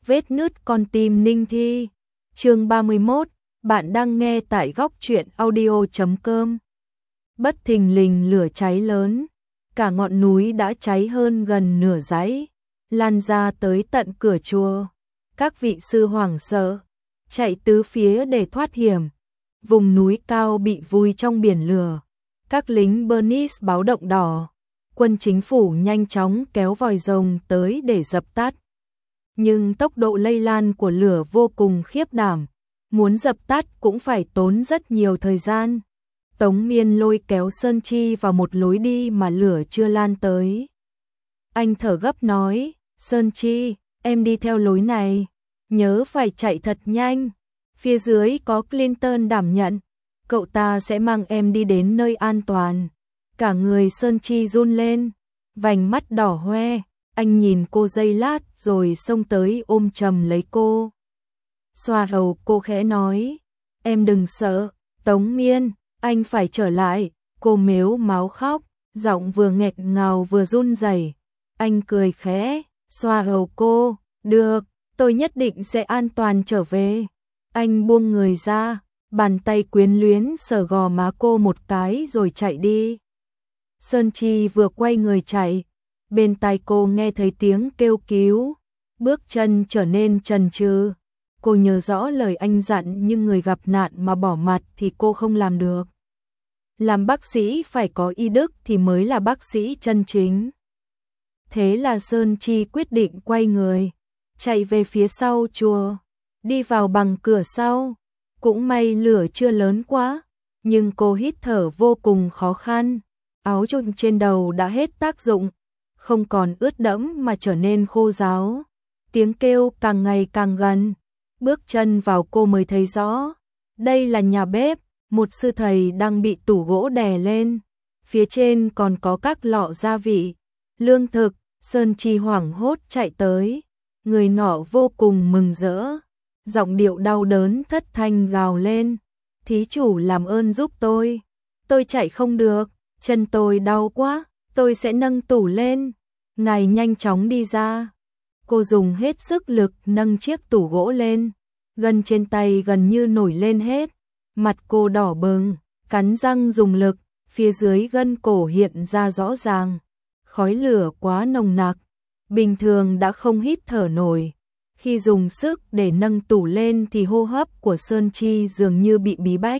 Vết nứt con tim Ninh Thi. Chương 31, bạn đang nghe tại góc truyện audio.com. Bất thình lình lửa cháy lớn, cả ngọn núi đã cháy hơn gần nửa dãy, lan ra tới tận cửa chùa. Các vị sư hoảng sợ, chạy tứ phía để thoát hiểm. Vùng núi cao bị vùi trong biển lửa. Các lính Bernice báo động đỏ, quân chính phủ nhanh chóng kéo vòi rồng tới để dập tắt. Nhưng tốc độ lây lan của lửa vô cùng khiếp đảm, muốn dập tắt cũng phải tốn rất nhiều thời gian. Tống Miên lôi kéo Sơn Chi vào một lối đi mà lửa chưa lan tới. Anh thở gấp nói, Sơn Chi, em đi theo lối này, nhớ phải chạy thật nhanh. Phía dưới có Clinton đảm nhận, cậu ta sẽ mang em đi đến nơi an toàn. Cả người Sơn Chi run lên, vành mắt đỏ hoe, anh nhìn cô giây lát rồi xông tới ôm chầm lấy cô. Xoa đầu cô khẽ nói, em đừng sợ, Tống Miên, anh phải trở lại. Cô mếu máo khóc, giọng vừa nghẹt ngào vừa run rẩy. Anh cười khẽ, xoa đầu cô, được, tôi nhất định sẽ an toàn trở về. Anh buông người ra, bàn tay quyến luyến sờ gò má cô một cái rồi chạy đi. Sơn Chi vừa quay người chạy, bên tai cô nghe thấy tiếng kêu cứu, bước chân trở nên chần chừ. Cô nhớ rõ lời anh dặn nhưng người gặp nạn mà bỏ mặt thì cô không làm được. Làm bác sĩ phải có y đức thì mới là bác sĩ chân chính. Thế là Sơn Chi quyết định quay người, chạy về phía sau chùa, đi vào bằng cửa sau. Cũng may lửa chưa lớn quá, nhưng cô hít thở vô cùng khó khăn. Áo chôn trên đầu đã hết tác dụng, không còn ướt đẫm mà trở nên khô ráo. Tiếng kêu càng ngày càng gần, bước chân vào cô mới thấy rõ. Đây là nhà bếp, một sư thầy đang bị tủ gỗ đè lên. Phía trên còn có các lọ gia vị, lương thực. Sơn Chi hoảng hốt chạy tới, người nọ vô cùng mừng rỡ, giọng điệu đau đớn thất thanh gào lên, thí chủ làm ơn giúp tôi chạy không được, chân tôi đau quá, tôi sẽ nâng tủ lên, ngài nhanh chóng đi ra. Cô dùng hết sức lực nâng chiếc tủ gỗ lên, gân trên tay gần như nổi lên hết, mặt cô đỏ bừng, cắn răng dùng lực, phía dưới gân cổ hiện ra rõ ràng. Khói lửa quá nồng nặc, bình thường đã không hít thở nổi. Khi dùng sức để nâng tủ lên thì hô hấp của Sơn Chi dường như bị bí bách.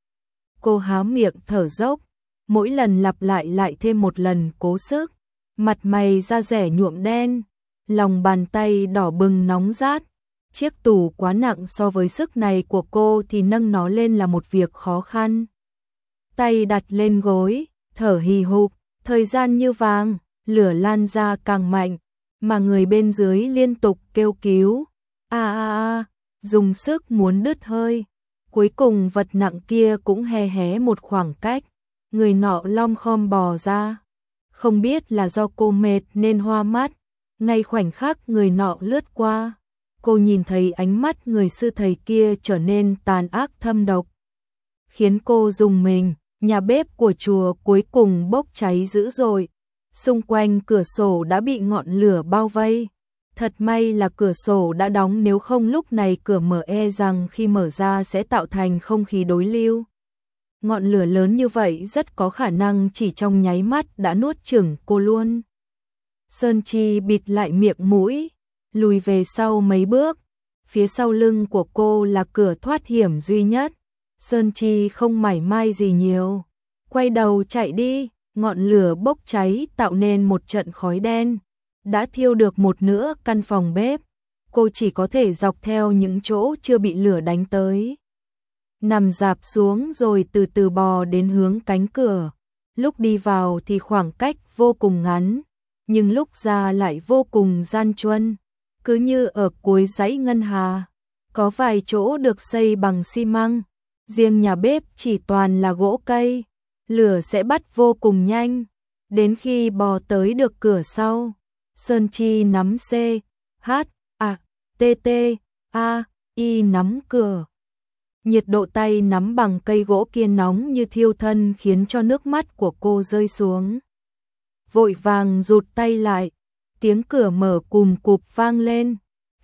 Cô há miệng thở dốc, mỗi lần lặp lại thêm một lần cố sức. Mặt mày da dẻ nhuộm đen, lòng bàn tay đỏ bừng nóng rát. Chiếc tủ quá nặng so với sức này của cô thì nâng nó lên là một việc khó khăn. Tay đặt lên gối, thở hì hục. Thời gian như vàng, lửa lan ra càng mạnh, mà người bên dưới liên tục kêu cứu. Dùng sức muốn đứt hơi. Cuối cùng vật nặng kia cũng hé một khoảng cách, người nọ lom khom bò ra. Không biết là do cô mệt nên hoa mắt, ngay khoảnh khắc người nọ lướt qua, cô nhìn thấy ánh mắt người sư thầy kia trở nên tàn ác thâm độc, khiến cô rùng mình. Nhà bếp của chùa cuối cùng bốc cháy dữ dội, xung quanh cửa sổ đã bị ngọn lửa bao vây. Thật may là cửa sổ đã đóng, nếu không lúc này cửa mở e rằng khi mở ra sẽ tạo thành không khí đối lưu. Ngọn lửa lớn như vậy rất có khả năng chỉ trong nháy mắt đã nuốt chửng cô luôn. Sơn Chi bịt lại miệng mũi, lùi về sau mấy bước, phía sau lưng của cô là cửa thoát hiểm duy nhất. Sơn Chi không mảy may gì nhiều, quay đầu chạy đi. Ngọn lửa bốc cháy tạo nên một trận khói đen, đã thiêu được một nửa căn phòng bếp. Cô chỉ có thể dọc theo những chỗ chưa bị lửa đánh tới, nằm rạp xuống rồi từ từ bò đến hướng cánh cửa. Lúc đi vào thì khoảng cách vô cùng ngắn, nhưng lúc ra lại vô cùng gian truân, cứ như ở cuối dãy ngân hà. Có vài chỗ được xây bằng xi măng, riêng nhà bếp chỉ toàn là gỗ cây. Lửa sẽ bắt vô cùng nhanh. Đến khi bò tới được cửa sau, Sơn Chi nắm C, H, A, T, T, A, I nắm cửa. Nhiệt độ tay nắm bằng cây gỗ kia nóng như thiêu thân khiến cho nước mắt của cô rơi xuống. Vội vàng rụt tay lại, tiếng cửa mở cùm cụp vang lên.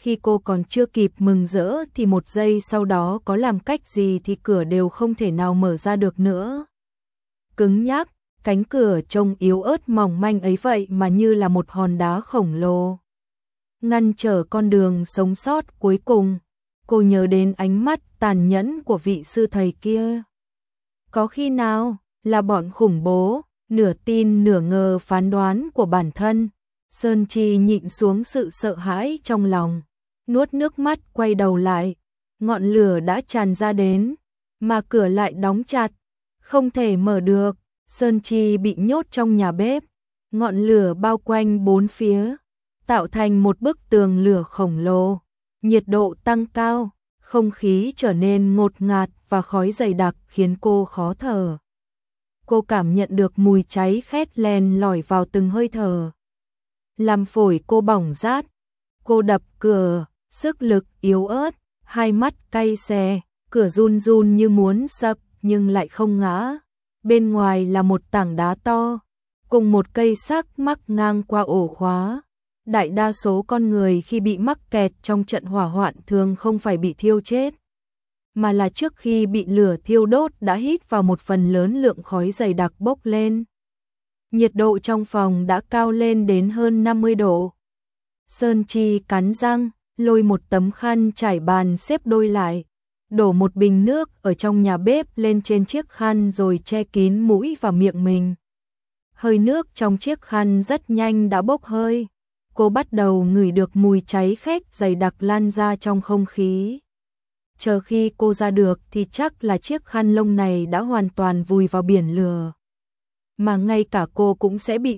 Khi cô còn chưa kịp mừng rỡ thì một giây sau đó có làm cách gì thì cửa đều không thể nào mở ra được nữa. Cứng nhắc, cánh cửa trông yếu ớt mỏng manh ấy vậy mà như là một hòn đá khổng lồ ngăn trở con đường sống sót cuối cùng. Cô nhớ đến ánh mắt tàn nhẫn của vị sư thầy kia. Có khi nào là bọn khủng bố, nửa tin nửa ngờ phán đoán của bản thân. Sơn Chi nhịn xuống sự sợ hãi trong lòng, nuốt nước mắt quay đầu lại. Ngọn lửa đã tràn ra đến, mà cửa lại đóng chặt, không thể mở được. Sơn Chi bị nhốt trong nhà bếp, ngọn lửa bao quanh bốn phía, tạo thành một bức tường lửa khổng lồ. Nhiệt độ tăng cao, không khí trở nên ngột ngạt và khói dày đặc khiến cô khó thở. Cô cảm nhận được mùi cháy khét len lỏi vào từng hơi thở, làm phổi cô bỏng rát. Cô đập cửa, sức lực yếu ớt, hai mắt cay xè, cửa run run như muốn sập nhưng lại không ngã. Bên ngoài là một tảng đá to, cùng một cây xác mắc ngang qua ổ khóa. Đại đa số con người khi bị mắc kẹt trong trận hỏa hoạn thường không phải bị thiêu chết, mà là trước khi bị lửa thiêu đốt đã hít vào một phần lớn lượng khói dày đặc bốc lên. Nhiệt độ trong phòng đã cao lên đến hơn 50 độ. Sơn Chi cắn răng, lôi một tấm khăn trải bàn xếp đôi lại, đổ một bình nước ở trong nhà bếp lên trên chiếc khăn rồi che kín mũi và miệng mình. Hơi nước trong chiếc khăn rất nhanh đã bốc hơi. Cô bắt đầu ngửi được mùi cháy khét dày đặc lan ra trong không khí. Chờ khi cô ra được thì chắc là chiếc khăn lông này đã hoàn toàn vùi vào biển lửa. Mà ngay cả cô cũng sẽ bị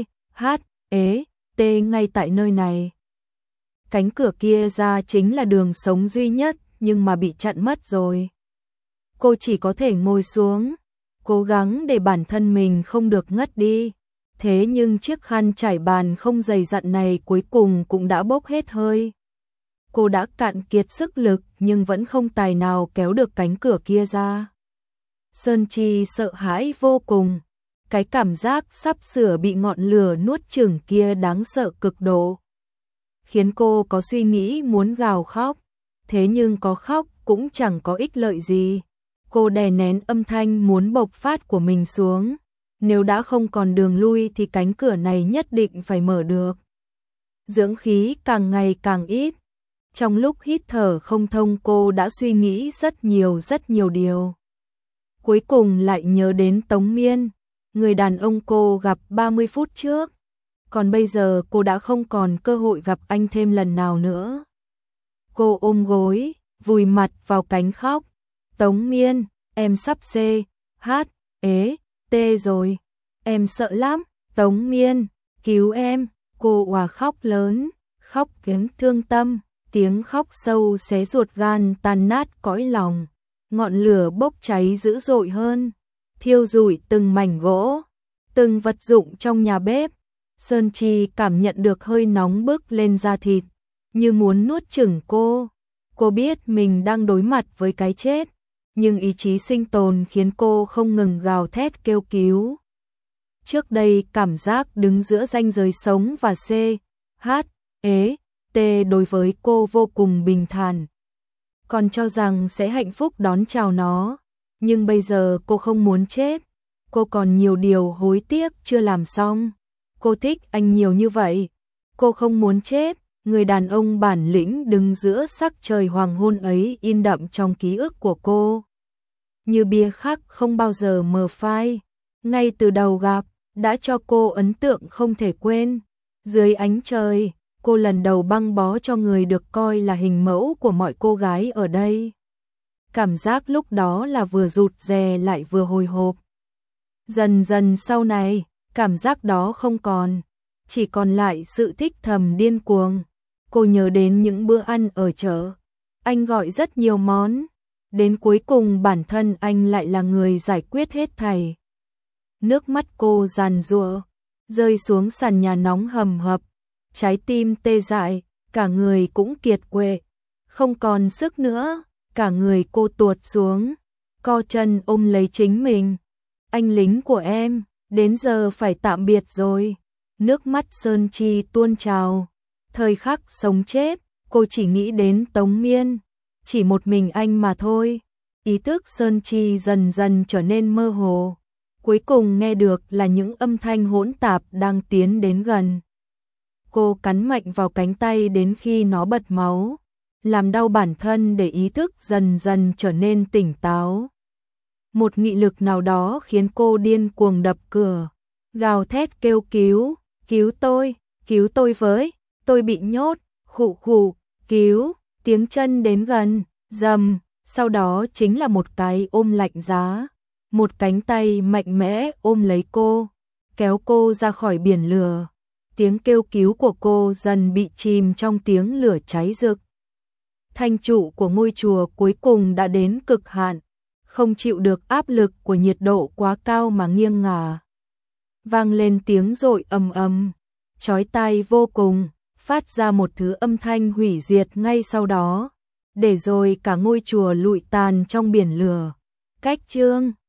C.H.E.T ngay tại nơi này. Cánh cửa kia ra chính là đường sống duy nhất nhưng mà bị chặn mất rồi. Cô chỉ có thể ngồi xuống, cố gắng để bản thân mình không được ngất đi. Thế nhưng chiếc khăn trải bàn không dày dặn này cuối cùng cũng đã bốc hết hơi. Cô đã cạn kiệt sức lực nhưng vẫn không tài nào kéo được cánh cửa kia ra. Sơn Chi sợ hãi vô cùng. Cái cảm giác sắp sửa bị ngọn lửa nuốt chửng kia đáng sợ cực độ, khiến cô có suy nghĩ muốn gào khóc. Thế nhưng có khóc cũng chẳng có ích lợi gì. Cô đè nén âm thanh muốn bộc phát của mình xuống. Nếu đã không còn đường lui thì cánh cửa này nhất định phải mở được. Dưỡng khí càng ngày càng ít. Trong lúc hít thở không thông cô đã suy nghĩ rất nhiều điều. Cuối cùng lại nhớ đến Tống Miên, người đàn ông cô gặp 30 phút trước. Còn bây giờ cô đã không còn cơ hội gặp anh thêm lần nào nữa. Cô ôm gối, vùi mặt vào cánh khóc. Tống Miên, em sắp C.H.E.T rồi. Em sợ lắm, Tống Miên, cứu em. Cô òa khóc lớn, khóc khiến thương tâm, tiếng khóc sâu xé ruột gan tan nát cõi lòng. Ngọn lửa bốc cháy dữ dội hơn, thiêu rụi từng mảnh gỗ, từng vật dụng trong nhà bếp. Sơn Chi cảm nhận được hơi nóng bức lên da thịt, như muốn nuốt chửng cô. Cô biết mình đang đối mặt với cái chết, nhưng ý chí sinh tồn khiến cô không ngừng gào thét kêu cứu. Trước đây cảm giác đứng giữa ranh giới sống và C.H.E.T đối với cô vô cùng bình thản. Còn cho rằng sẽ hạnh phúc đón chào nó. Nhưng bây giờ cô không muốn chết. Cô còn nhiều điều hối tiếc chưa làm xong. Cô thích anh nhiều như vậy. Cô không muốn chết. Người đàn ông bản lĩnh đứng giữa sắc trời hoàng hôn ấy in đậm trong ký ức của cô. Như bia khắc không bao giờ mờ phai. Ngay từ đầu gặp, đã cho cô ấn tượng không thể quên. Dưới ánh trời, cô lần đầu băng bó cho người được coi là hình mẫu của mọi cô gái ở đây. Cảm giác lúc đó là vừa rụt rè lại vừa hồi hộp. Dần dần sau này, cảm giác đó không còn, chỉ còn lại sự thích thầm điên cuồng. Cô nhớ đến những bữa ăn ở chợ, anh gọi rất nhiều món, đến cuối cùng bản thân anh lại là người giải quyết hết thảy. Nước mắt cô giàn giụa, rơi xuống sàn nhà nóng hầm hập, trái tim tê dại, cả người cũng kiệt quệ, không còn sức nữa, cả người cô tuột xuống, co chân ôm lấy chính mình. Anh lính của em, đến giờ phải tạm biệt rồi. Nước mắt Sơn Chi tuôn trào, thời khắc sống chết, cô chỉ nghĩ đến Tống Miên, chỉ một mình anh mà thôi. Ý thức Sơn Chi dần dần trở nên mơ hồ, cuối cùng nghe được là những âm thanh hỗn tạp đang tiến đến gần. Cô cắn mạnh vào cánh tay đến khi nó bật máu, làm đau bản thân để ý thức dần dần trở nên tỉnh táo. Một nghị lực nào đó khiến cô điên cuồng đập cửa, gào thét kêu cứu tôi với, tôi bị nhốt, khụ khụ, cứu, tiếng chân đến gần, rầm, sau đó chính là một cái ôm lạnh giá, một cánh tay mạnh mẽ ôm lấy cô, kéo cô ra khỏi biển lửa. Tiếng kêu cứu của cô dần bị chìm trong tiếng lửa cháy rực. Thanh trụ của ngôi chùa cuối cùng đã đến cực hạn, không chịu được áp lực của nhiệt độ quá cao mà nghiêng ngả. Vang lên tiếng dội ầm ầm, chói tai vô cùng, phát ra một thứ âm thanh hủy diệt ngay sau đó, để rồi cả ngôi chùa lụi tàn trong biển lửa. Cách chương